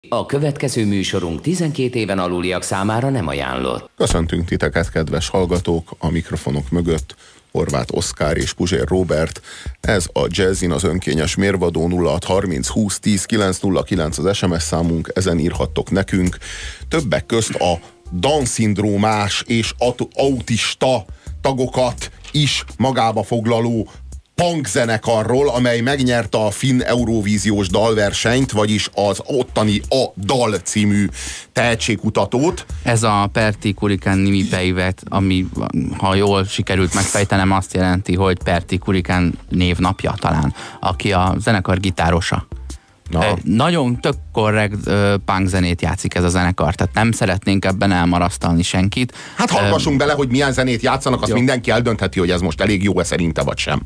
A következő műsorunk 12 éven aluliak számára nem ajánlott. Köszöntünk titeket, kedves hallgatók, a mikrofonok mögött Horváth Oszkár és Puzsér Róbert. Ez a Jazzin az önkényes mérvadó 0630 20 10 909 az SMS számunk, ezen írhattok nekünk. Többek közt a Down-szindrómás és autista tagokat is magába foglaló punk zenekarról, amely megnyerte a finn Eurovíziós dalversenyt, vagyis az ottani A Dal című tehetségkutatót. Ez a Pertti Kurikan Nimipäivät, ami, ha jól sikerült megfejtenem, azt jelenti, hogy Pertti Kurikan névnapja talán, aki a zenekar gitárosa. Nagyon tök korrekt punk zenét játszik ez a zenekar, tehát nem szeretnénk ebben elmarasztalni senkit. Hát hallgassunk bele, hogy milyen zenét játszanak, azt jó. Mindenki eldöntheti, hogy ez most elég jó-e szerinte, vagy sem.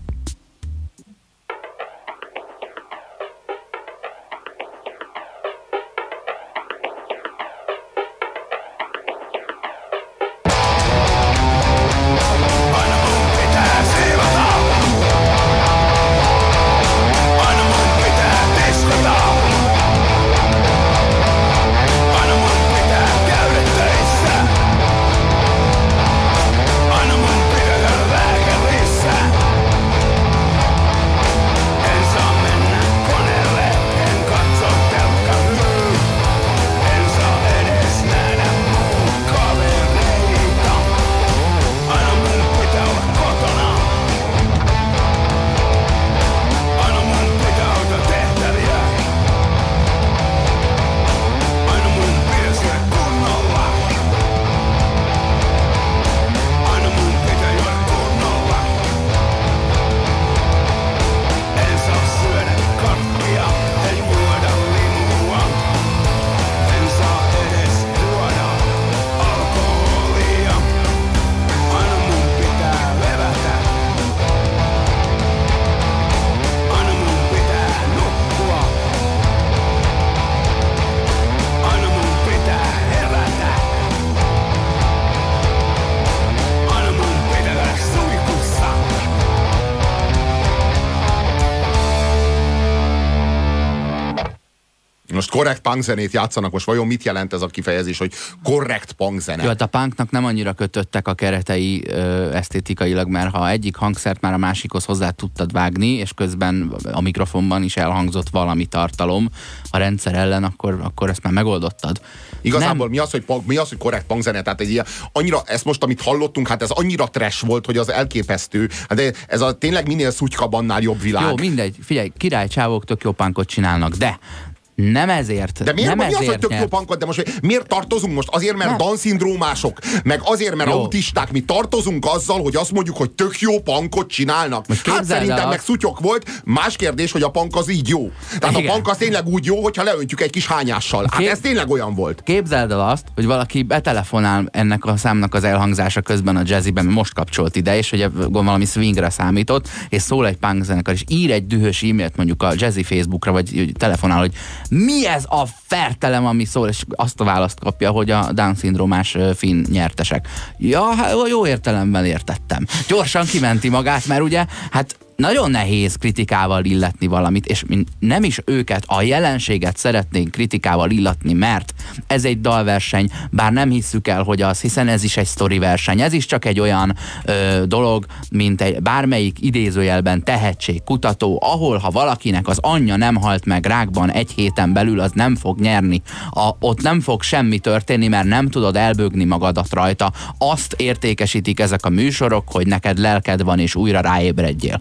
Most korrekt punkzenét játszanak, most vajon mit jelent ez a kifejezés, hogy korrekt punkzene? Jó, hát a punknak nem annyira kötöttek a keretei esztétikailag, mert ha egyik hangszert már a másikhoz hozzá tudtad vágni, és közben a mikrofonban is elhangzott valami tartalom a rendszer ellen, akkor ezt már megoldottad. Igazából mi az, hogy korrekt punkzene? Tehát annyira, ezt most, amit hallottunk, hát ez annyira trash volt, hogy az elképesztő. Hát ez a tényleg minél szutykabb, annál jobb világ. Jó, mindegy. Figyelj, királycsávok tök jó punkot csinálnak, de nem ezért. De miért nem mi az, hogy tök jó punkot? De most miért tartozunk most? Azért, mert Down-szindrómások, meg azért, mert autisták, mi tartozunk azzal, hogy azt mondjuk, hogy tök jó punkot csinálnak. Hát szerintem meg szutyok volt. Más kérdés, hogy a punk az így jó. Tehát igen. A punk az tényleg úgy jó, hogyha leöntjük egy kis hányással. Hát ez tényleg olyan volt. Képzeld el azt, hogy valaki betelefonál ennek a számnak az elhangzása közben a Jazziben, most kapcsolt ide, és hogy valami swingre számított, és szól egy punk zenekar, és ír egy dühös e-mailt mondjuk a Jazzy Facebookra, vagy telefonál, hogy mi ez a fertelem, ami szól, és azt a választ kapja, hogy a Down-szindrómás finn nyertesek. Ja, jó értelemben értettem. Gyorsan kimenti magát, mert ugye, hát nagyon nehéz kritikával illetni valamit, és mi nem is őket, a jelenséget szeretnénk kritikával illatni, mert ez egy dalverseny, bár nem hisszük el, hogy az, hiszen ez is egy sztori verseny, ez is csak egy olyan dolog, mint egy bármelyik idézőjelben tehetségkutató, ahol ha valakinek az anyja nem halt meg rákban egy héten belül, az nem fog nyerni. Ott nem fog semmi történni, mert nem tudod elbögni magadat rajta. Azt értékesítik ezek a műsorok, hogy neked lelked van, és újra ráébredjél.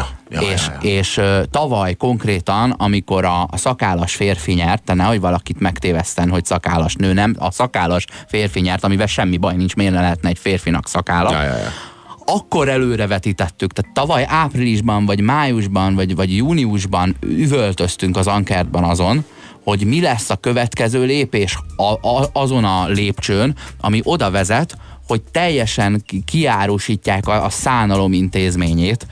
És tavaly konkrétan, amikor a szakállas férfi nyert, te nehogy valakit megtéveszten, hogy szakállas nő, nem, a szakállas férfi nyert, amivel semmi baj nincs, miért ne lehetne egy férfinak szakálla. Akkor előrevetítettük, tehát tavaly áprilisban, vagy májusban, vagy júniusban üvöltöztünk az Ankertban azon, hogy mi lesz a következő lépés azon a lépcsőn, ami oda vezet, hogy teljesen kiárusítják a szánalom intézményét.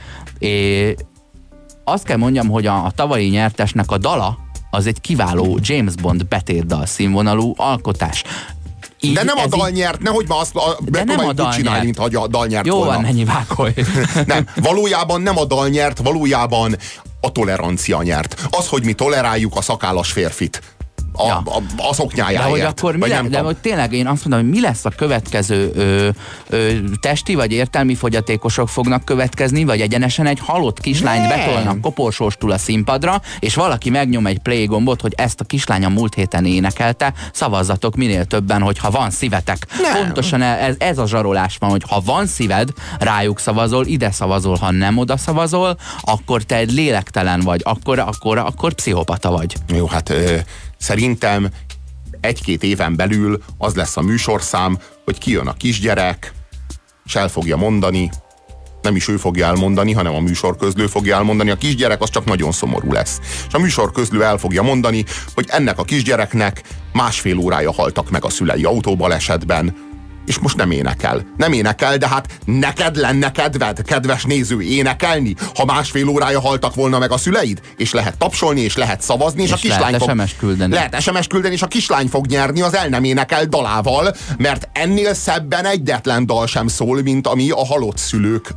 Azt kell mondjam, hogy a tavalyi nyertesnek a dala az egy kiváló James Bond betétdal színvonalú alkotás. De nem a dal nyert, nehogy ma azt megpróbáljuk úgy csinálni, mint hogy a dal nyert volna. Jó van, ne nyivákolj. Nem, valójában nem a dal nyert, valójában a tolerancia nyert. Az, hogy mi toleráljuk a szakállas férfit. a szoknyájáért. De hogy akkor de hogy tényleg én azt mondom, hogy mi lesz a következő testi vagy értelmi fogyatékosok fognak következni, vagy egyenesen egy halott kislányt betolnak koporsóstul a színpadra, és valaki megnyom egy play gombot, hogy ezt a kislány a múlt héten énekelte, szavazzatok minél többen, hogy ha van szívetek. Pontosan ez a zsarolás van, hogy ha van szíved, rájuk szavazol, ide szavazol, ha nem oda szavazol, akkor te egy lélektelen vagy, akkor pszichopata vagy. Jó, hát szerintem 1-2 éven belül az lesz a műsorszám, hogy kijön a kisgyerek, és el fogja mondani, nem is ő fogja elmondani, hanem a műsorközlő fogja elmondani. A kisgyerek az csak nagyon szomorú lesz. És a műsorközlő el fogja mondani, hogy ennek a kisgyereknek 1,5 órája haltak meg a szülei autóbalesetben, és most nem énekel. Nem énekel, de hát neked lenne kedved, kedves néző, énekelni, ha 1,5 órája haltak volna meg a szüleid, és lehet tapsolni, és lehet szavazni, és a kislány lehet SMS küldeni. Lehet SMS küldeni, és a kislány fog nyerni az el nem énekel dalával, mert ennél szebben egyetlen dal sem szól, mint ami a halott szülők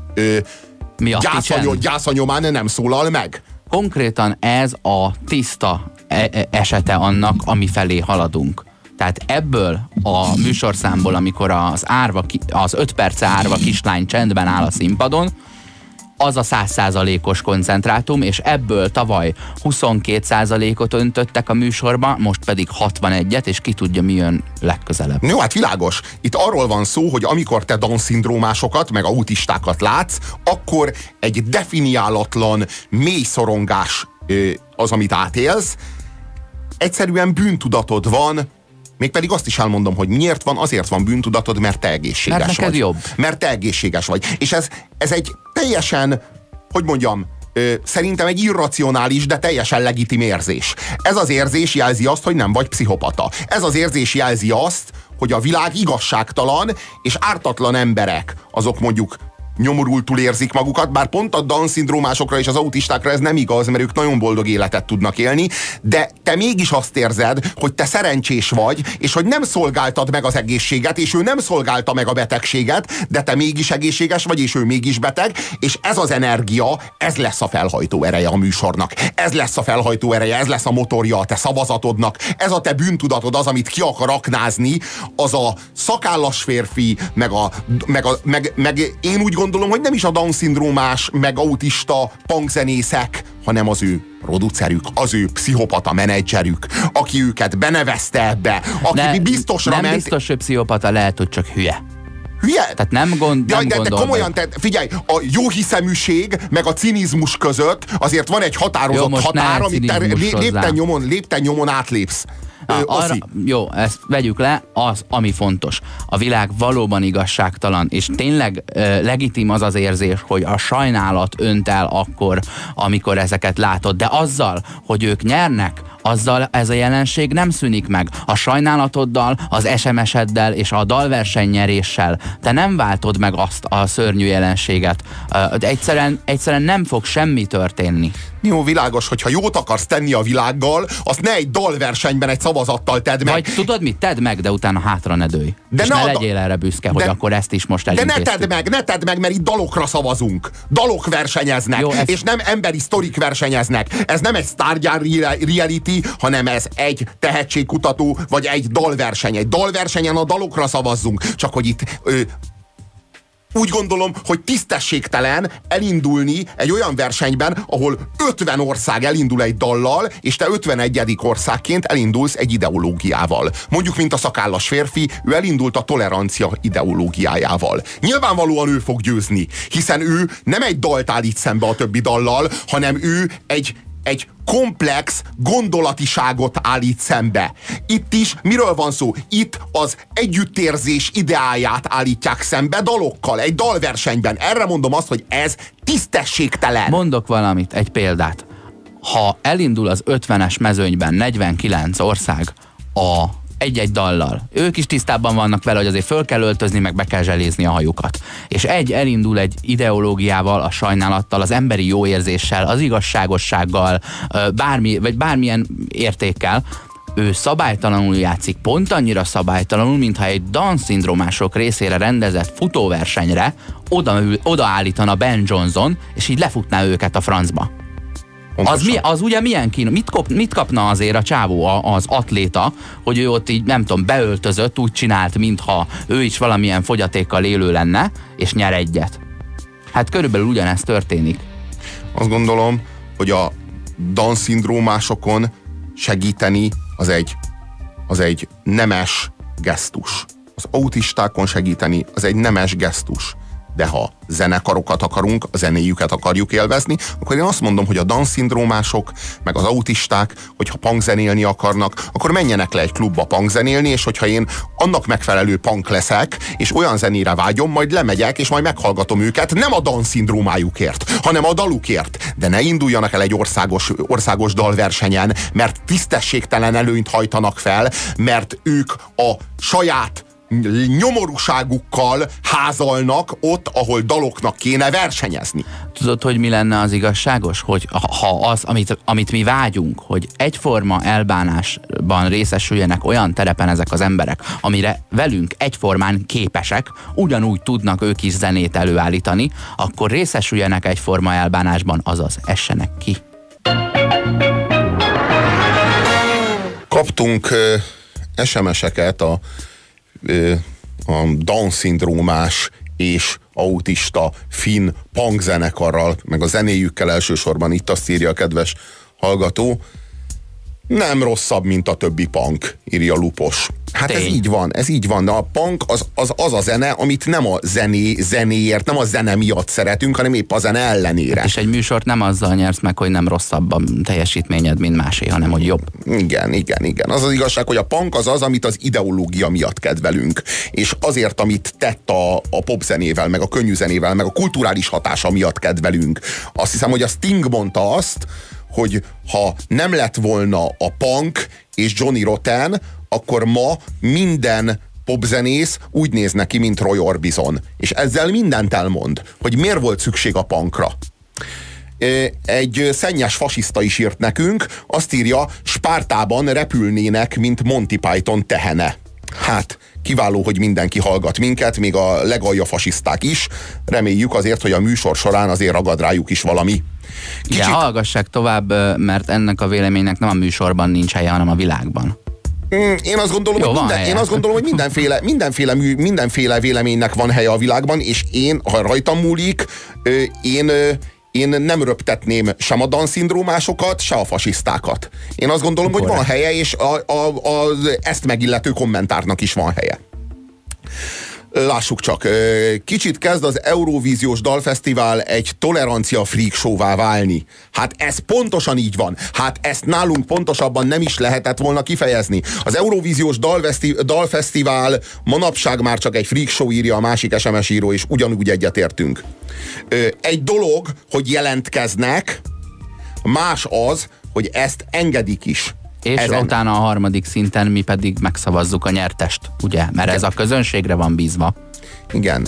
gyászanyomán nem szólal meg. Konkrétan ez a tiszta esete annak, ami felé haladunk. Tehát ebből a műsorszámból, amikor az 5 perce árva kislány csendben áll a színpadon, az a 100%-os koncentrátum, és ebből tavaly 22%-ot öntöttek a műsorba, most pedig 61-et, és ki tudja, mi jön legközelebb. Jó, hát világos. Itt arról van szó, hogy amikor te Down-szindrómásokat, meg autistákat látsz, akkor egy definiálatlan mély szorongás az, amit átélsz. Egyszerűen bűntudatod van, mégpedig azt is elmondom, hogy miért van, azért van bűntudatod, mert te egészséges mert neked vagy. Jobb. Mert te egészséges vagy. És ez egy teljesen, hogy mondjam, szerintem egy irracionális, de teljesen legitim érzés. Ez az érzés jelzi azt, hogy nem vagy pszichopata. Ez az érzés jelzi azt, hogy a világ igazságtalan, és ártatlan emberek, azok mondjuk nyomorultul érzik magukat, bár pont a Down-szindrómásokra és az autistákra ez nem igaz, mert ők nagyon boldog életet tudnak élni, de te mégis azt érzed, hogy te szerencsés vagy, és hogy nem szolgáltad meg az egészséget, és ő nem szolgálta meg a betegséget, de te mégis egészséges vagy, és ő mégis beteg, és ez az energia, ez lesz a felhajtó ereje a műsornak. Ez lesz a felhajtó ereje, ez lesz a motorja a te szavazatodnak, ez a te bűntudatod, az, amit ki akar aknázni, az a szakállas férfi, meg én úgy gondolom, hogy nem is a Down-szindrómás, meg autista punkzenészek, hanem az ő producerük, az ő pszichopata menedzserük, aki őket benevezte ebbe, aki biztosra ment. Nem biztos, hogy pszichopata, lehet, hogy csak hülye. Hülye? Tehát nem de komolyan, figyelj, a jóhiszeműség meg a cinizmus között azért van egy határozott határ, amit te lépten nyomon átlépsz. Jó, ezt vegyük le, az, ami fontos. A világ valóban igazságtalan, és tényleg legitim az az érzés, hogy a sajnálat önt el akkor, amikor ezeket látod, de azzal, hogy ők nyernek, azzal ez a jelenség nem szűnik meg. A sajnálatoddal, az SMS-eddel és a dalversenynyeréssel te nem váltod meg azt a szörnyű jelenséget. Egyszerűen nem fog semmi történni. Jó, világos, hogyha jót akarsz tenni a világgal, azt ne egy dalversenyben egy szavazattal tedd meg. Vagy tudod mit? Tedd meg, de utána hátra ne dőj. És ne legyél erre büszke, hogy akkor ezt is most elintéztük. De ne tedd meg, mert itt dalokra szavazunk. Dalok versenyeznek, jó, és nem emberi sztorik versenyeznek. Ez nem egy sztárgyár reality, hanem ez egy tehetségkutató, vagy egy dalverseny. Egy dalversenyen a dalokra szavazzunk. Csak hogy itt... úgy gondolom, hogy tisztességtelen elindulni egy olyan versenyben, ahol 50 ország elindul egy dallal, és te 51. országként elindulsz egy ideológiával. Mondjuk, mint a szakállas férfi, ő elindult a tolerancia ideológiájával. Nyilvánvalóan ő fog győzni, hiszen ő nem egy dalt állít szembe a többi dallal, hanem ő egy komplex gondolatiságot állít szembe. Itt is miről van szó? Itt az együttérzés ideáját állítják szembe dalokkal, egy dalversenyben. Erre mondom azt, hogy ez tisztességtelen. Mondok valamit, egy példát. Ha elindul az 50-es mezőnyben 49 ország egy-egy dallal. Ők is tisztában vannak vele, hogy azért föl kell öltözni, meg be kell zselézni a hajukat. És elindul egy ideológiával, a sajnálattal, az emberi jóérzéssel, az igazságossággal, bármilyen értékkel, ő szabálytalanul játszik, pont annyira szabálytalanul, mintha egy Down-szindrómások részére rendezett futóversenyre odaállítana Ben Johnson, és így lefutná őket a francba. Az ugye milyen kínos? Mit kapna azért a csávó, az atléta, hogy ő ott így, nem tudom, beöltözött, úgy csinált, mintha ő is valamilyen fogyatékkal élő lenne, és nyer egyet. Hát körülbelül ugyanezt történik. Azt gondolom, hogy a Down-szindrómásokon segíteni az egy nemes gesztus. Az autistákon segíteni az egy nemes gesztus. De ha zenekarokat akarunk, a zenéjüket akarjuk élvezni, akkor én azt mondom, hogy a Down-szindrómások, meg az autisták, hogyha punk zenélni akarnak, akkor menjenek le egy klubba punk zenélni, és hogyha én annak megfelelő punk leszek, és olyan zenére vágyom, majd lemegyek, és majd meghallgatom őket, nem a Down-szindrómájukért, hanem a dalukért. De ne induljanak el egy országos dalversenyen, mert tisztességtelen előnyt hajtanak fel, mert ők a saját nyomorúságukkal házalnak ott, ahol daloknak kéne versenyezni. Tudod, hogy mi lenne az igazságos? Hogy ha az, amit mi vágyunk, hogy egyforma elbánásban részesüljenek olyan terepen ezek az emberek, amire velünk egyformán képesek, ugyanúgy tudnak ők is zenét előállítani, akkor részesüljenek egyforma elbánásban, azaz essenek ki. Kaptunk SMS-eket a Down-szindrómás és autista finn punk zenekarral, meg a zenéjükkel elsősorban, itt azt írja a kedves hallgató. Nem rosszabb, mint a többi punk, írja Lupos. Hát ez így van. De a punk az a zene, amit nem a zenéért, nem a zene miatt szeretünk, hanem épp a zene ellenére. És egy műsort nem azzal nyersz meg, hogy nem rosszabb a teljesítményed, mint másé, hanem hogy jobb. Igen. Az igazság, hogy a punk az, amit az ideológia miatt kedvelünk. És azért, amit tett a popzenével, meg a könnyűzenével, meg a kulturális hatása miatt kedvelünk. Azt hiszem, hogy a Sting mondta azt, hogy ha nem lett volna a punk és Johnny Rotten, akkor ma minden popzenész úgy néz neki, mint Roy Orbison. És ezzel mindent elmond, hogy miért volt szükség a punkra. Egy szennyes fasiszta is írt nekünk, azt írja, Spártában repülnének, mint Monty Python tehene. Hát, kiváló, hogy mindenki hallgat minket, még a legalja fasiszták is. Reméljük azért, hogy a műsor során azért ragad rájuk is valami. Igen, hallgassák tovább, mert ennek a véleménynek nem a műsorban nincs helye, hanem a világban. Én azt gondolom, hogy mindenféle véleménynek van helye a világban, és ha rajtam múlik, én nem röptetném sem a Down-szindrómásokat, se a fasisztákat. Én azt gondolom, hogy van helye, és az ezt megillető kommentárnak is van helye. Lássuk csak, kicsit kezd az Eurovíziós Dalfesztivál egy tolerancia freak show-vá válni. Hát ez pontosan így van. Hát ezt nálunk pontosabban nem is lehetett volna kifejezni. Az Eurovíziós Dalfesztivál manapság már csak egy freak show, írja a másik SMS író, és ugyanúgy egyetértünk. Egy dolog, hogy jelentkeznek, más az, hogy ezt engedik is. És utána a harmadik szinten mi pedig megszavazzuk a nyertest, ugye? Mert igen, ez a közönségre van bízva. Igen.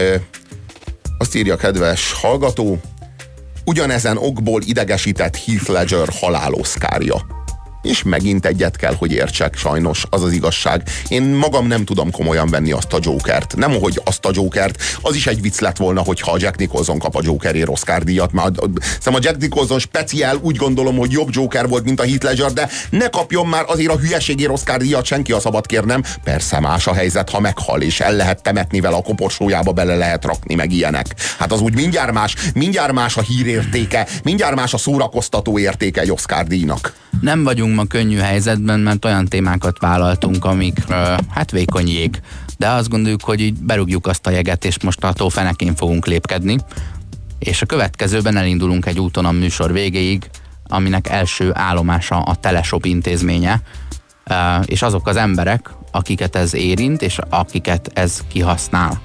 Azt írja a kedves hallgató, ugyanezen okból idegesített Heath Ledger haláloszkárja. És megint egyet kell, hogy értsek, sajnos, az az igazság. Én magam nem tudom komolyan venni azt a Jokert. Nem, hogy azt a Jokert, az is egy vicc lett volna, hogyha a Jack Nicholson kap a Jokerért Oscar-díjat. Szóval a Jack Nicholson speciál, úgy gondolom, hogy jobb Joker volt, mint a Heath Ledger, de ne kapjon már azért a hülyeségért Oscar-díjat, senki a szabad kérnem. Persze más a helyzet, ha meghal, és el lehet temetni vele, a koporsójába bele lehet rakni, meg ilyenek. Hát az úgy mindjárt más a hírértéke, mindjárt más a szórakoztató értéke egy Oscar-díjnak. Nem vagyunk ma könnyű helyzetben, mert olyan témákat vállaltunk, amik hát vékony jég. De azt gondoljuk, hogy így berúgjuk azt a jeget, és most a tó fenekén fogunk lépkedni. És a következőben elindulunk egy úton a műsor végéig, aminek első állomása a Teleshop intézménye, és azok az emberek, akiket ez érint, és akiket ez kihasznál.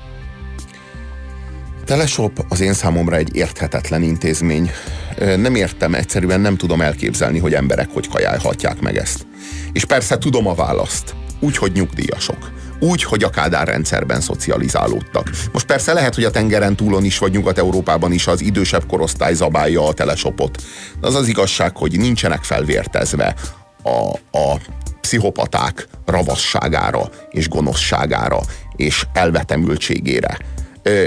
Teleshop az én számomra egy érthetetlen intézmény. Nem értem, egyszerűen nem tudom elképzelni, hogy emberek hogy kajálhatják meg ezt. És persze tudom a választ. Úgy, hogy nyugdíjasok. Úgy, hogy a Kádár rendszerben szocializálódtak. Most persze lehet, hogy a tengeren túlon is, vagy Nyugat-Európában is az idősebb korosztály zabálja a Teleshopot. De az az igazság, hogy nincsenek felvértezve a pszichopaták ravasságára, és gonoszságára, és elvetemültségére.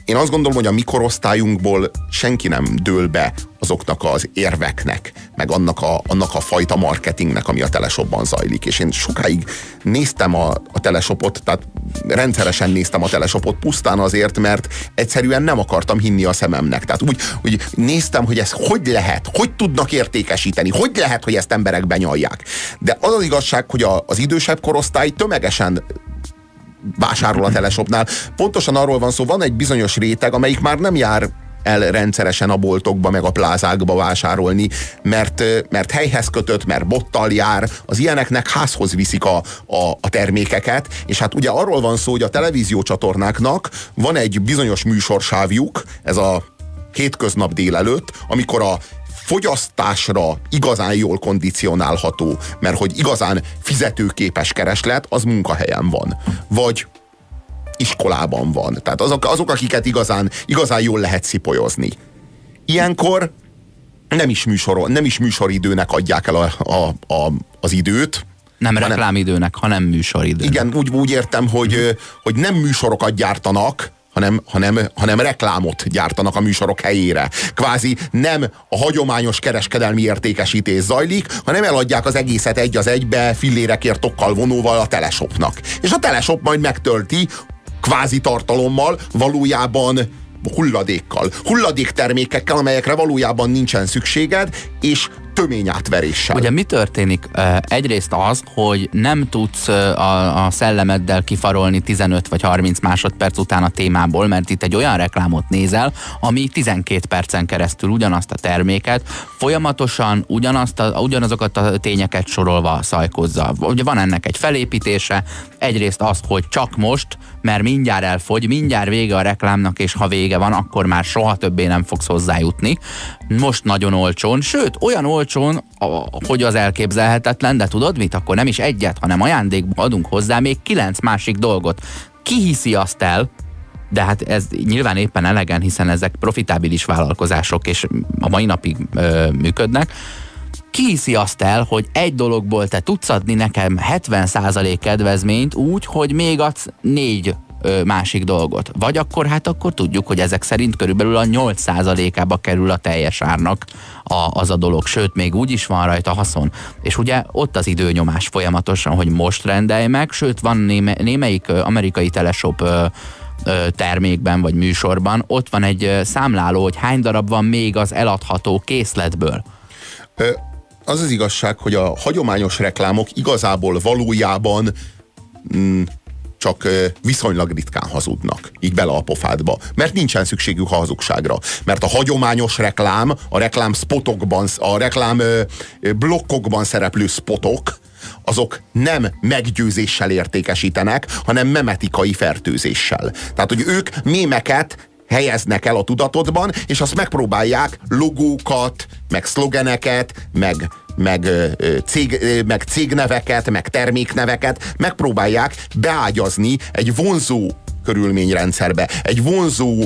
én azt gondolom, hogy a mi korosztályunkból senki nem dől be azoknak az érveknek, meg annak a fajta marketingnek, ami a Teleshopban zajlik. És én sokáig néztem a Teleshopot, tehát rendszeresen néztem a Teleshopot pusztán azért, mert egyszerűen nem akartam hinni a szememnek. Tehát úgy néztem, hogy ez hogy lehet, hogy tudnak értékesíteni, hogy lehet, hogy ezt emberek benyalják. De az az igazság, hogy az idősebb korosztály tömegesen vásárol a Teleshopnál. Pontosan arról van szó, van egy bizonyos réteg, amelyik már nem jár el rendszeresen a boltokba, meg a plázákba vásárolni, mert helyhez kötött, mert bottal jár, az ilyeneknek házhoz viszik a termékeket, és hát ugye arról van szó, hogy a televíziócsatornáknak van egy bizonyos műsorsávjuk, ez a hétköznap délelőtt, amikor a fogyasztásra igazán jól kondicionálható, mert hogy igazán fizetőképes kereslet, az munkahelyen van. Vagy iskolában van. Tehát azok akiket igazán jól lehet szipolyozni. Ilyenkor nem is műsoridőnek adják el az időt. Nem reklámidőnek, hanem műsoridőnek. Igen, úgy értem, hogy nem műsorokat gyártanak, hanem reklámot gyártanak a műsorok helyére. Kvázi nem a hagyományos kereskedelmi értékesítés zajlik, hanem eladják az egészet egy az egybe fillérekért tokkal vonóval a Teleshopnak. És a Teleshop majd megtölti kvázi tartalommal, valójában hulladéktermékekkel, amelyekre valójában nincsen szükséged, és töményátveréssel. Ugye mi történik? Egyrészt az, hogy nem tudsz a szellemeddel kifarolni 15 vagy 30 másodperc után a témából, mert itt egy olyan reklámot nézel, ami 12 percen keresztül ugyanazt a terméket, folyamatosan ugyanazokat a tényeket sorolva szajkozza. Ugye van ennek egy felépítése, egyrészt az, hogy csak most, mert mindjárt elfogy, mindjárt vége a reklámnak, és ha vége van, akkor már soha többé nem fogsz hozzájutni. Most nagyon olcsón, sőt, olyan olcsón, hogy az elképzelhetetlen, de tudod mit? Akkor nem is egyet, hanem ajándékba adunk hozzá még 9 másik dolgot. Ki hiszi azt el, de hát ez nyilván éppen elegen, hiszen ezek profitábilis vállalkozások, és a mai napig működnek. Ki hiszi azt el, hogy egy dologból te tudsz adni nekem 70% kedvezményt úgy, hogy még adsz 4 másik dolgot. Vagy akkor tudjuk, hogy ezek szerint körülbelül a 8%-ába kerül a teljes árnak az a dolog, sőt, még úgy is van rajta haszon. És ugye ott az időnyomás folyamatosan, hogy most rendelj meg, sőt, van némelyik amerikai Teleshop termékben vagy műsorban, ott van egy számláló, hogy hány darab van még az eladható készletből. Az az igazság, hogy a hagyományos reklámok igazából valójában csak viszonylag ritkán hazudnak, így bele a pofádba. Mert nincsen szükségük a hazugságra. Mert a hagyományos reklám, a reklám spotokban, a reklám blokkokban szereplő spotok, azok nem meggyőzéssel értékesítenek, hanem memetikai fertőzéssel. Tehát, hogy ők mémeket helyeznek el a tudatodban, és azt megpróbálják logókat, meg szlogeneket, meg cégneveket, meg termékneveket megpróbálják beágyazni egy vonzó körülményrendszerbe, egy vonzó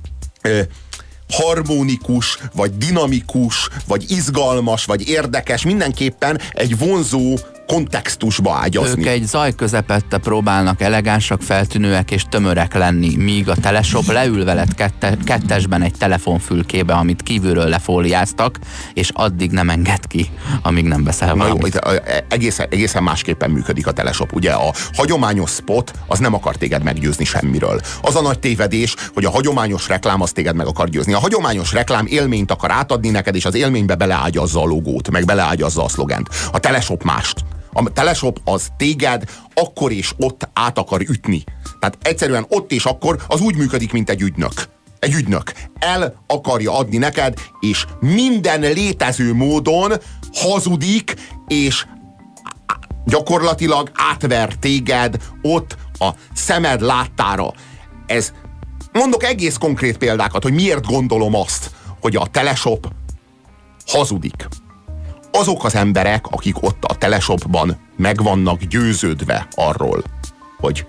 harmonikus, vagy dinamikus, vagy izgalmas, vagy érdekes, mindenképpen egy vonzó kontextusba ágyazni. Ők egy zaj közepette próbálnak elegánsak, feltűnőek és tömörek lenni, míg a Teleshop leül veled kettesben egy telefonfülkébe, amit kívülről lefóliáztak, és addig nem enged ki, amíg nem veszel valamit. Egészen másképpen működik a Teleshop. Ugye a hagyományos spot az nem akar téged meggyőzni semmiről. Az a nagy tévedés, hogy a hagyományos reklám az téged meg akar győzni. A hagyományos reklám élményt akar átadni neked, és az élménybe beleágyazza a logót, meg beleágyazza a szlogent. A Teleshop mást. A Teleshop az téged akkor és ott át akar ütni. Tehát egyszerűen ott és akkor az úgy működik, mint egy ügynök. Egy ügynök el akarja adni neked, és minden létező módon hazudik, és gyakorlatilag átver téged ott a szemed láttára. Mondok egész konkrét példákat, hogy miért gondolom azt, hogy a Teleshop hazudik. Azok az emberek, akik ott a Teleshopban meg vannak győződve arról, hogy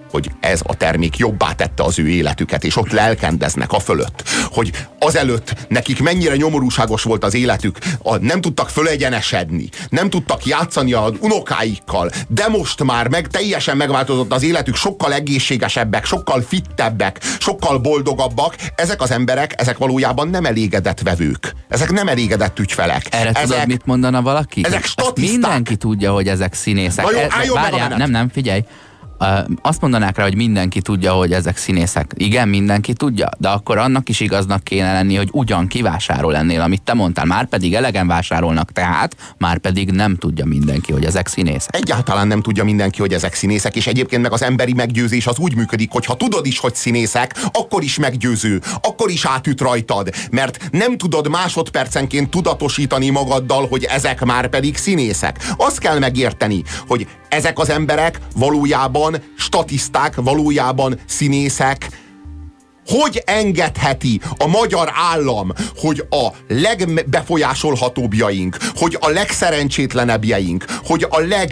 hogy ez a termék jobbá tette az ő életüket, és ott lelkendeznek a fölött, hogy azelőtt nekik mennyire nyomorúságos volt az életük, nem tudtak fölegyenesedni, nem tudtak játszani az unokáikkal, de most már teljesen megváltozott az életük, sokkal egészségesebbek, sokkal fittebbek, sokkal boldogabbak. Ezek az emberek, ezek valójában nem elégedett vevők. Ezek nem elégedett ügyfelek. Erre tudod, mit mondana valaki? Ezek statiszták. Mindenki tudja, hogy ezek színészek. Na jó, álljon meg a menet. Nem, figyelj. Azt mondanák rá, hogy mindenki tudja, hogy ezek színészek. Igen, mindenki tudja, de akkor annak is igaznak kéne lenni, hogy ugyan kivásárol ennél, amit te mondtál. Márpedig elegen vásárolnak, tehát márpedig nem tudja mindenki, hogy ezek színészek. Egyáltalán nem tudja mindenki, hogy ezek színészek, és egyébként meg az emberi meggyőzés az úgy működik, hogy ha tudod is, hogy színészek, akkor is meggyőző, akkor is átüt rajtad, mert nem tudod másodpercenként tudatosítani magaddal, hogy ezek már pedig színészek. Azt kell megérteni, hogy ezek az emberek valójában statiszták, valójában színészek. Hogy engedheti a magyar állam, hogy a legbefolyásolhatóbbjaink, hogy a legszerencsétlenebbjeink, hogy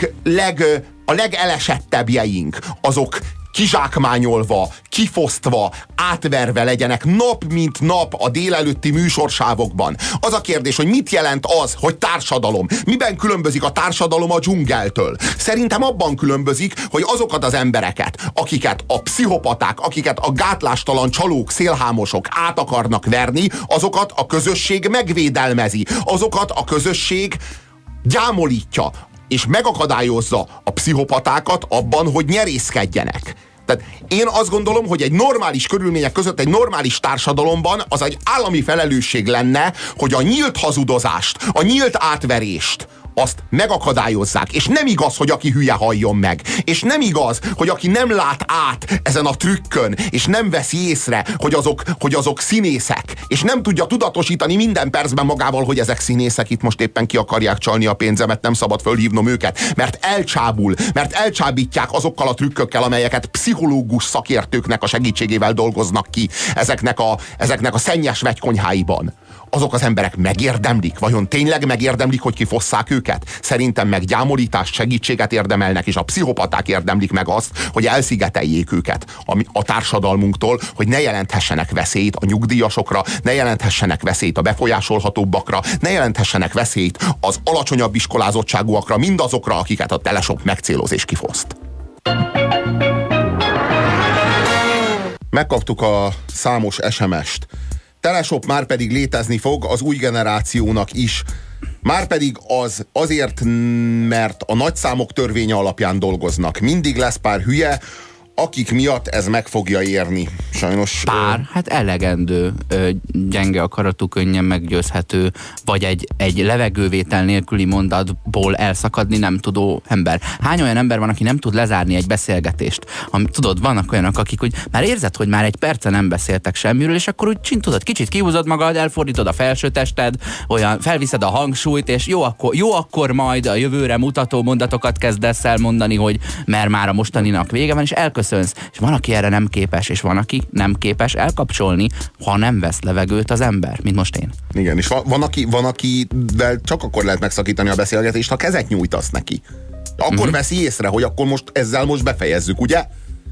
a legelesettebbjeink, azok kizsákmányolva, kifosztva, átverve legyenek nap mint nap a délelőtti műsorsávokban. Az a kérdés, hogy mit jelent az, hogy társadalom? Miben különbözik a társadalom a dzsungeltől? Szerintem abban különbözik, hogy azokat az embereket, akiket a pszichopaták, akiket a gátlástalan csalók, szélhámosok át akarnak verni, azokat a közösség megvédelmezi. Azokat a közösség gyámolítja, és megakadályozza a pszichopatákat abban, hogy nyerészkedjenek. Tehát én azt gondolom, hogy egy normális körülmények között, egy normális társadalomban az egy állami felelősség lenne, hogy a nyílt hazudozást, a nyílt átverést, azt megakadályozzák. És nem igaz, hogy aki hülye halljon meg. És nem igaz, hogy aki nem lát át ezen a trükkön, és nem veszi észre, hogy azok színészek, és nem tudja tudatosítani minden percben magával, hogy ezek színészek, itt most éppen ki akarják csalni a pénzemet, nem szabad fölhívnom őket, mert elcsábul, mert elcsábítják azokkal a trükkökkel, amelyeket pszichológus szakértőknek a segítségével dolgoznak ki ezeknek a szennyes vegykonyháiban. Azok az emberek megérdemlik? Vajon tényleg megérdemlik, hogy kifosszák őket? Szerintem meg gyámolítást, segítséget érdemelnek, és a pszichopaták érdemlik meg azt, hogy elszigeteljék őket a társadalmunktól, hogy ne jelenthessenek veszélyt a nyugdíjasokra, ne jelenthessenek veszélyt a befolyásolhatóbbakra, ne jelenthessenek veszélyt az alacsonyabb iskolázottságúakra, mindazokra, akiket a Teleshop megcéloz és kifoszt. Megkaptuk a számos SMS-t. Teleshop már pedig létezni fog az új generációnak is. Márpedig azért, mert a nagyszámok törvénye alapján dolgoznak. Mindig lesz pár hülye, akik miatt ez meg fogja érni. Sajnos... Pár? Hát elegendő, gyenge akaratú, könnyen meggyőzhető, vagy egy levegővétel nélküli mondatból elszakadni nem tudó ember. Hány olyan ember van, aki nem tud lezárni egy beszélgetést? Tudod, vannak olyanok, akik úgy már érzed, hogy már egy perce nem beszéltek semmiről, és akkor úgy tudod, kicsit kihúzod magad, elfordítod a felsőtested, olyan felviszed a hangsúlyt, és jó akkor majd a jövőre mutató mondatokat kezdesz el mondani, hogy mert már a mostaninak vége van, és elköszönsz. És van, aki erre nem képes, és van, aki nem képes elkapcsolni, ha nem vesz levegőt az ember, mint most én. Igen, és van, akivel csak akkor lehet megszakítani a beszélgetést, ha kezet nyújtasz neki. Akkor veszi észre, hogy akkor ezzel befejezzük, ugye?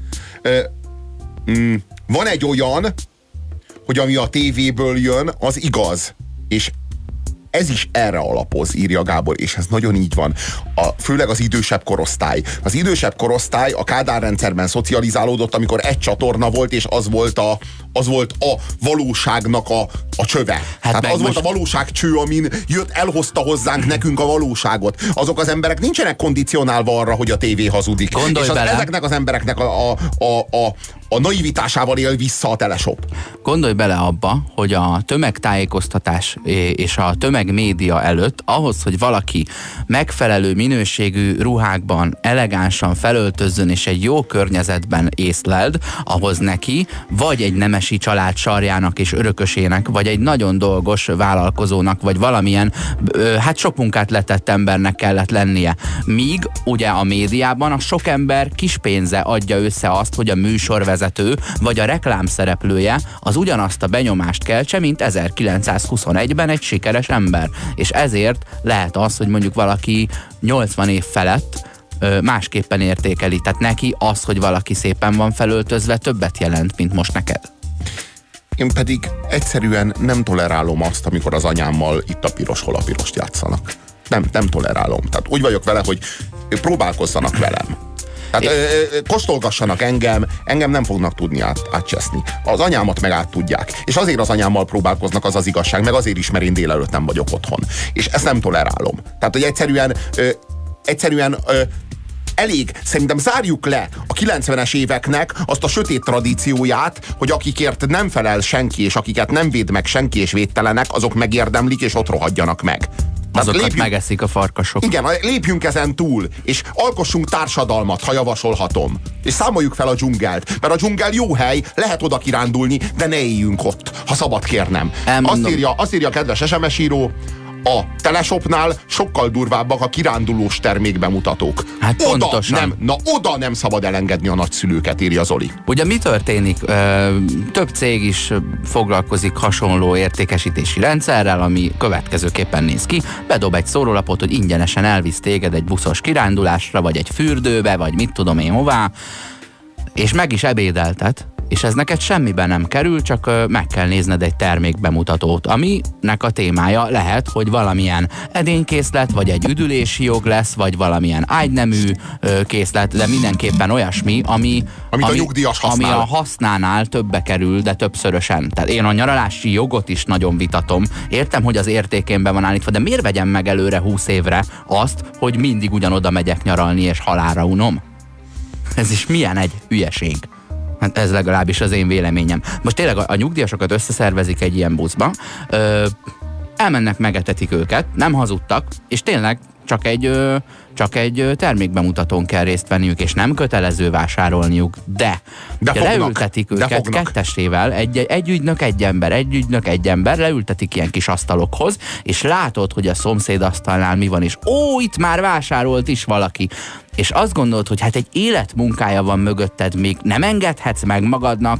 Van egy olyan, hogy ami a tévéből jön, az igaz. És ez is erre alapoz, írja Gábor, és ez nagyon így van. Főleg az idősebb korosztály. Az idősebb korosztály a Kádár rendszerben szocializálódott, amikor egy csatorna volt, és az volt a valóságnak a csöve. Tehát az volt a valóság cső, amin elhozta hozzánk nekünk a valóságot. Azok az emberek nincsenek kondicionálva arra, hogy a tévé hazudik. Gondolj bele. Ezeknek az embereknek a naivitásával él vissza a Teleshop. Gondolj bele abba, hogy a tömegtájékoztatás és a tömegmédia előtt ahhoz, hogy valaki megfelelő minőségű ruhákban elegánsan felöltözzön és egy jó környezetben észleld, ahhoz neki vagy egy nemesi család sarjának és örökösének, vagy egy nagyon dolgos vállalkozónak, vagy valamilyen sok munkát letett embernek kellett lennie. Míg ugye a médiában a sok ember kis pénze adja össze azt, hogy a műsorvezető vagy a reklámszereplője az ugyanazt a benyomást keltse, mint 1921-ben egy sikeres ember. És ezért lehet az, hogy mondjuk valaki 80 év felett másképpen értékeli. Tehát neki az, hogy valaki szépen van felöltözve, többet jelent, mint most neked. Én pedig egyszerűen nem tolerálom azt, amikor az anyámmal itt a piros, hol a pirost játszanak. Nem tolerálom. Tehát úgy vagyok vele, hogy próbálkozzanak velem. Tehát kóstolgassanak engem nem fognak tudni átcseszni. Az anyámat meg át tudják. És azért az anyámmal próbálkoznak, az az igazság, meg azért is, mert én délelőtt nem vagyok otthon. És ezt nem tolerálom. Tehát, hogy egyszerűen elég, szerintem zárjuk le a 90-es éveknek azt a sötét tradícióját, hogy akikért nem felel senki, és akiket nem véd meg senki, és védtelenek, azok megérdemlik, és ott rohadjanak meg. Azokat megeszik a farkasok. Igen, lépjünk ezen túl, és alkossunk társadalmat, ha javasolhatom. És számoljuk fel a dzsungelt, mert a dzsungel jó hely, lehet oda kirándulni, de ne éljünk ott, ha szabad kérnem. Azt írja a kedves SMS író, a Teleshopnál sokkal durvábbak a kirándulós termékbemutatók. Hát pontosan. Oda nem szabad elengedni a nagyszülőket, írja Zoli. Ugye mi történik? Több cég is foglalkozik hasonló értékesítési rendszerrel, ami következőképpen néz ki. Bedob egy szórólapot, hogy ingyenesen elvisz téged egy buszos kirándulásra, vagy egy fürdőbe, vagy mit tudom én hová, és meg is ebédeltet. És ez neked semmiben nem kerül, csak meg kell nézned egy termékbemutatót, aminek a témája lehet, hogy valamilyen edénykészlet, vagy egy üdülési jog lesz, vagy valamilyen ágynemű készlet, de mindenképpen olyasmi, ami a nyugdíjas használ. Ami a használnál többbe kerül, de többszörösen. Tehát én a nyaralási jogot is nagyon vitatom. Értem, hogy az értékén be van állítva, de miért vegyem meg előre 20 évre azt, hogy mindig ugyanoda megyek nyaralni, és halálra unom? Ez is milyen egy hülyeség. Hát ez legalábbis az én véleményem. Most tényleg a nyugdíjasokat összeszervezik egy ilyen buszba, elmennek, megetetik őket, nem hazudtak, és tényleg csak egy termékbemutatón kell részt venniük, és nem kötelező vásárolniuk, de leültetik őket kettesével, egy ügynök, egy ember, leültetik ilyen kis asztalokhoz, és látod, hogy a szomszéd asztalnál mi van, és itt már vásárolt is valaki. És azt gondolod, hogy hát egy életmunkája van mögötted, még nem engedhetsz meg magadnak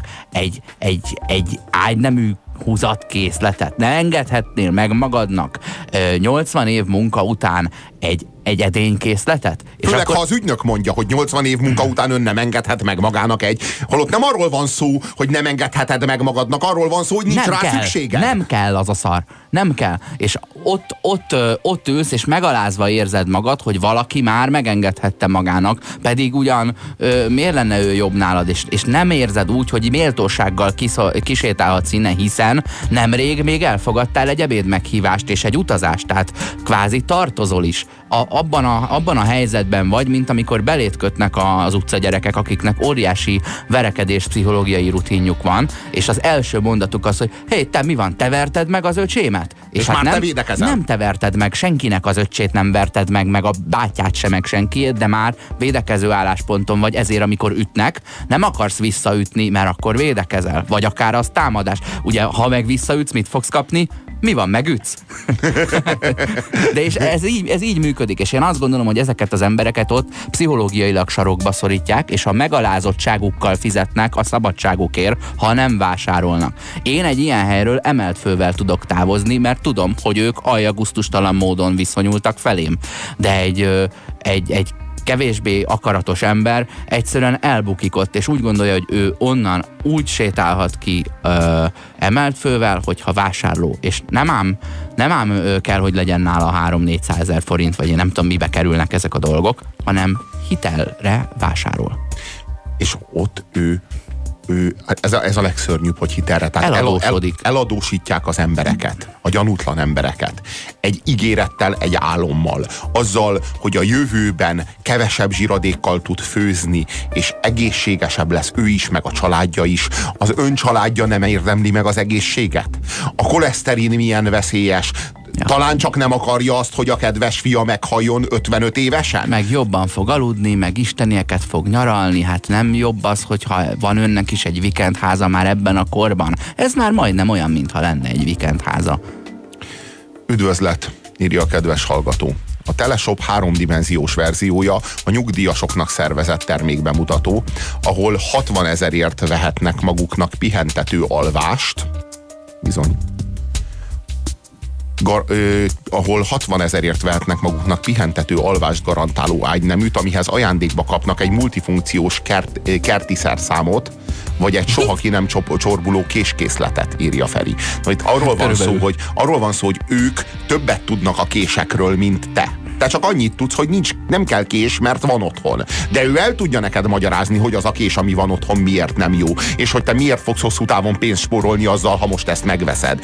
egy ágynemű húzatkészletet, ne engedhetnél meg magadnak 80 év munka után egy edénykészletet? Főleg, akkor... ha az ügynök mondja, hogy 80 év munka után ön nem engedhet meg magának holott nem arról van szó, hogy nem engedheted meg magadnak, arról van szó, hogy nincs rá szükséged. Nem kell az a szar. Nem kell. És ott ülsz, és megalázva érzed magad, hogy valaki már megengedhette magának, pedig ugyan miért lenne ő jobb nálad, és nem érzed úgy, hogy méltósággal kisétálhatsz innen, hiszen nemrég még elfogadtál egy ebéd meghívást és egy utazást, tehát kvázi tartozol is. Abban a helyzetben vagy, mint amikor belét kötnek az utcagyerekek, akiknek óriási verekedés pszichológiai rutinjuk van, és az első mondatuk az, hogy hé, te mi van, te verted meg az öcsémet? És hát már te védekezel. Nem te verted meg, senkinek az öccsét nem verted meg a bátyát sem meg senkiét, de már védekező állásponton vagy, ezért amikor ütnek, nem akarsz visszaütni, mert akkor védekezel, vagy akár az támadás. Ugye, ha meg visszaütsz, mit fogsz kapni? Mi van, megütsz? De és ez így működik, és én azt gondolom, hogy ezeket az embereket ott pszichológiailag sarokba szorítják, és a megalázottságukkal fizetnek a szabadságukért, ha nem vásárolnak. Én egy ilyen helyről emelt fővel tudok távozni, mert tudom, hogy ők aljagusztustalan módon viszonyultak felém. De egy kevésbé akaratos ember egyszerűen elbukik ott, és úgy gondolja, hogy ő onnan úgy sétálhat ki emelt fővel, hogyha vásárló. És nem ám kell, hogy legyen nála 300-400 ezer forint, vagy én nem tudom, mibe kerülnek ezek a dolgok, hanem hitelre vásárol. És ott ő ez a legszörnyűbb, hogy hitelre. Eladósítják az embereket, a gyanútlan embereket. Egy ígérettel, egy álommal. Azzal, hogy a jövőben kevesebb zsiradékkal tud főzni, és egészségesebb lesz ő is, meg a családja is. Az ön családja nem érdemli meg az egészséget. A koleszterin milyen veszélyes. Talán csak nem akarja azt, hogy a kedves fia meghalljon 55 évesen? Meg jobban fog aludni, meg istenieket fog nyaralni, hát nem jobb az, hogyha van önnek is egy vikendháza már ebben a korban. Ez már majdnem olyan, mintha lenne egy vikendháza. Üdvözlet, írja a kedves hallgató. A Teleshop 3-dimenziós verziója a nyugdíjasoknak szervezett termékbemutató, ahol 60 000-ért vehetnek maguknak pihentető alvást. Bizony. ahol 60 000-ért vehetnek maguknak pihentető alvást garantáló ágyneműt, amihez ajándékba kapnak egy multifunkciós kerti szerszámot, vagy egy soha ki nem csorbuló késkészletet, írja Feri. Na, itt arról van szó, hogy ők többet tudnak a késekről, mint te. Te csak annyit tudsz, hogy nem kell kés, mert van otthon. De ő el tudja neked magyarázni, hogy az a kés, ami van otthon, miért nem jó. És hogy te miért fogsz hosszú távon pénzt spórolni azzal, ha most ezt megveszed.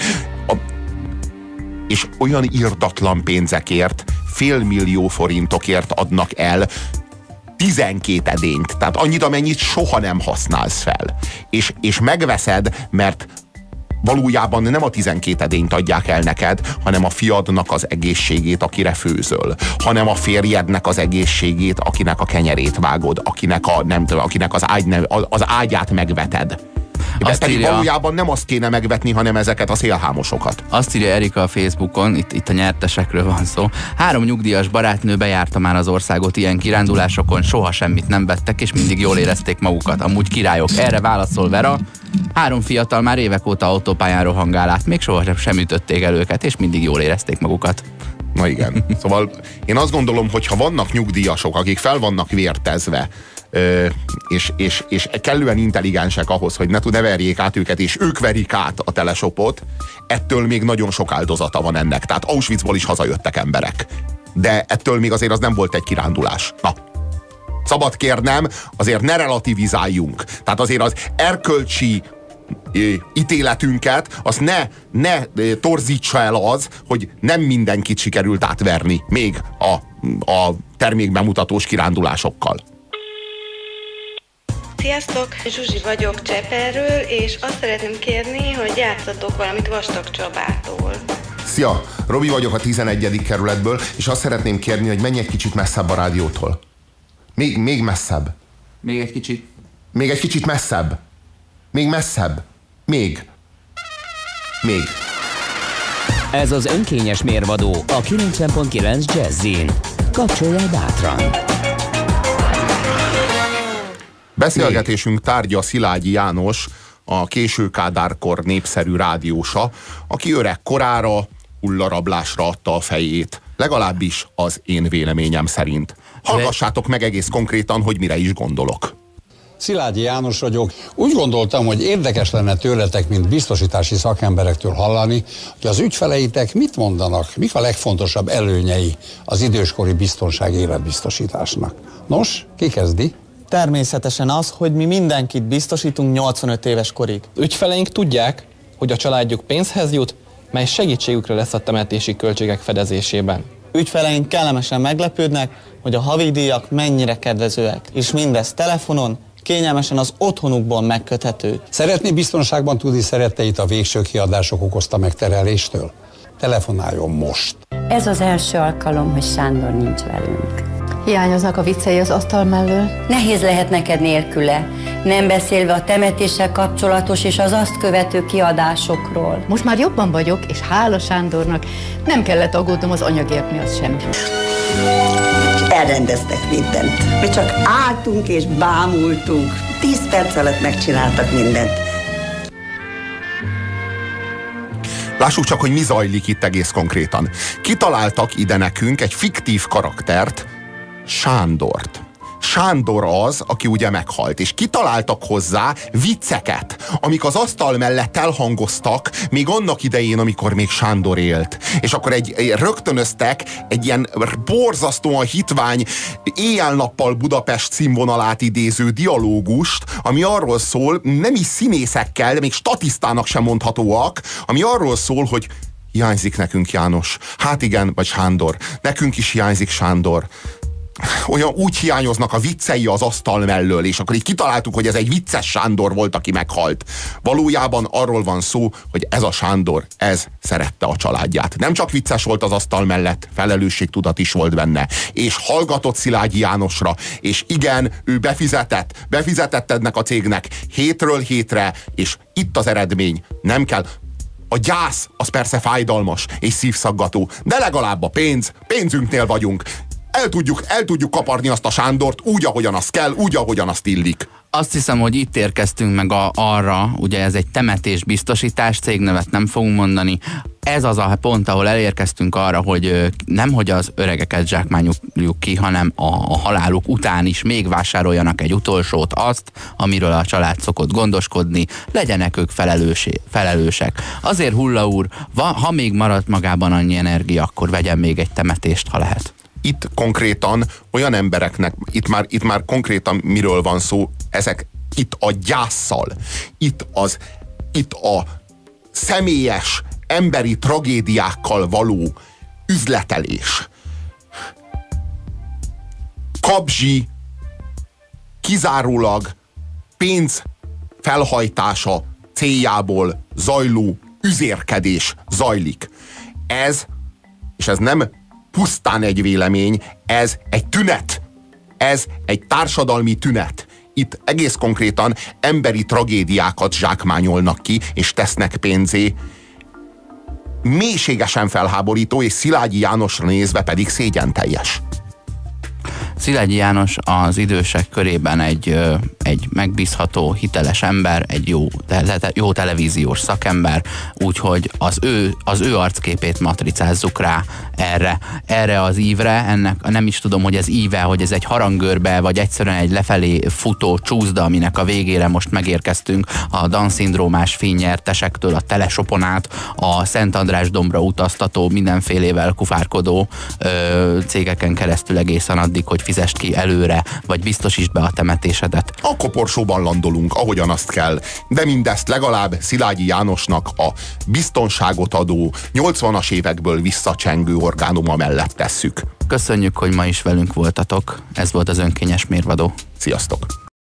És olyan irdatlan pénzekért, $500,000 adnak el 12 edényt. Tehát annyit, amennyit soha nem használsz fel. És megveszed, mert valójában nem a 12 edényt adják el neked, hanem a fiadnak az egészségét, akire főzöl. Hanem a férjednek az egészségét, akinek a kenyerét vágod, akinek az ágyát megveted. Pedig valójában nem azt kéne megvetni, hanem ezeket a szélhámosokat. Azt írja Erika a Facebookon, itt a nyertesekről van szó. 3 nyugdíjas barátnő bejárta már az országot ilyen kirándulásokon, soha semmit nem vettek, és mindig jól érezték magukat. Amúgy királyok. Erre válaszol Vera. 3 fiatal már évek óta autópályán rohangál át, még soha sem ütötték el őket, és mindig jól érezték magukat. Na igen. Szóval én azt gondolom, hogy ha vannak nyugdíjasok, akik fel vannak vértezve, és kellően intelligensek ahhoz, hogy ne verjék át őket, és ők verik át a teleshopot, ettől még nagyon sok áldozata van ennek. Tehát Auschwitzból is hazajöttek emberek. De ettől még azért az nem volt egy kirándulás. Na, szabad kérnem, azért ne relativizáljunk. Tehát azért az erkölcsi ítéletünket, azt ne torzítsa el az, hogy nem mindenkit sikerült átverni, még a termékbemutatós kirándulásokkal. Sziasztok! Zsuzsi vagyok Cseperről, és azt szeretném kérni, hogy játszatok valamit Vastag Csabától. Szia! Robi vagyok a 11. kerületből, és azt szeretném kérni, hogy menj egy kicsit messzebb a rádiótól. Még messzebb. Még egy kicsit. Még egy kicsit messzebb. Még messzebb. Még. Ez az önkényes mérvadó a 90.9 Jazzin. Kapcsolja bátran! Beszélgetésünk tárgya Szilágyi János, a késő kádárkor népszerű rádiósa, aki öreg korára hullarablásra adta a fejét. Legalábbis az én véleményem szerint. Hallgassátok meg egész konkrétan, hogy mire is gondolok. Szilágyi János vagyok. Úgy gondoltam, hogy érdekes lenne tőletek, mint biztosítási szakemberektől hallani, hogy az ügyfeleitek mit mondanak, mik a legfontosabb előnyei az időskori biztonság életbiztosításnak. Nos, ki kezdi? Természetesen az, hogy mi mindenkit biztosítunk 85 éves korig. Ügyfeleink tudják, hogy a családjuk pénzhez jut, mely segítségükre lesz a temetési költségek fedezésében. Ügyfeleink kellemesen meglepődnek, hogy a havidíjak mennyire kedvezőek, és mindez telefonon, kényelmesen az otthonukból megköthető. Szeretné biztonságban tudni szeretteit a végső kiadások okozta megtereléstől? Telefonáljon most! Ez az első alkalom, hogy Sándor nincs velünk. Hiányoznak a viccei az asztal mellől. Nehéz lehet neked nélküle, nem beszélve a temetéssel kapcsolatos és az azt követő kiadásokról. Most már jobban vagyok, és hála Sándornak nem kellett aggódnom az anyagért miatt sem. Elrendeztek mindent. Mi csak álltunk és bámultunk. 10 perc alatt megcsináltak mindent. Lássuk csak, hogy mi zajlik itt egész konkrétan. Kitaláltak ide nekünk egy fiktív karaktert, Sándort. Sándor az, aki ugye meghalt, és kitaláltak hozzá vicceket, amik az asztal mellett elhangoztak még annak idején, amikor még Sándor élt. És akkor rögtönöztek egy ilyen borzasztóan hitvány éjjel-nappal Budapest színvonalát idéző dialógust, ami arról szól, nem is színészekkel, de még statisztának sem mondhatóak, ami arról szól, hogy hiányzik nekünk János. Hát igen, vagy Sándor. Nekünk is hiányzik Sándor. Olyan úgy hiányoznak a viccei az asztal mellől, és akkor így kitaláltuk, hogy ez egy vicces Sándor volt, aki meghalt. Valójában arról van szó, hogy ez a Sándor, ez szerette a családját. Nem csak vicces volt az asztal mellett, felelősségtudat is volt benne. És hallgatott Szilágyi Jánosra, és igen, ő befizetett ennek a cégnek hétről hétre, és itt az eredmény. Nem kell. A gyász az persze fájdalmas és szívszaggató, de legalább a pénzünknél vagyunk. el tudjuk kaparni azt a Sándort úgy, ahogyan az kell, úgy, ahogyan azt illik. Azt hiszem, hogy itt érkeztünk meg arra, ugye ez egy temetésbiztosítás, cégnevet nem fogunk mondani. Ez az a pont, ahol elérkeztünk arra, hogy nemhogy az öregeket zsákmányoljuk ki, hanem a haláluk után is még vásároljanak egy utolsót, azt, amiről a család szokott gondoskodni, legyenek ők felelősek. Azért Hulla úr, ha még marad magában annyi energia, akkor vegyen még egy temetést, ha lehet. Itt konkrétan olyan embereknek, itt már konkrétan miről van szó, itt a gyásszal, itt a személyes, emberi tragédiákkal való üzletelés. Kabzsi kizárólag pénz felhajtása céljából zajló üzérkedés zajlik. És ez nem pusztán egy vélemény, ez egy tünet. Ez egy társadalmi tünet. Itt egész konkrétan emberi tragédiákat zsákmányolnak ki, és tesznek pénzé. Mélységesen felháborító, és Szilágyi Jánosra nézve pedig szégyenteljes. Szilágyi János az idősek körében egy megbízható, hiteles ember, egy jó televíziós szakember, úgyhogy az ő arcképét matricázzuk rá erre az ívre. Ennek nem is tudom, hogy ez íve, hogy ez egy harangörbe, vagy egyszerűen egy lefelé futó csúszda, aminek a végére most megérkeztünk a Down-szindrómás fénynyertesektől a Telesopon át, a Szent András dombra utaztató, mindenfélével kufárkodó cégeken keresztül egészen addig, hogy fizest ki előre, vagy biztosítsd be a temetésedet. A koporsóban landolunk, ahogyan azt kell, de mindezt legalább Szilágyi Jánosnak a biztonságot adó, 80-as évekből visszacsengő orgánuma mellett tesszük. Köszönjük, hogy ma is velünk voltatok. Ez volt az Önkényes Mérvadó. Sziasztok!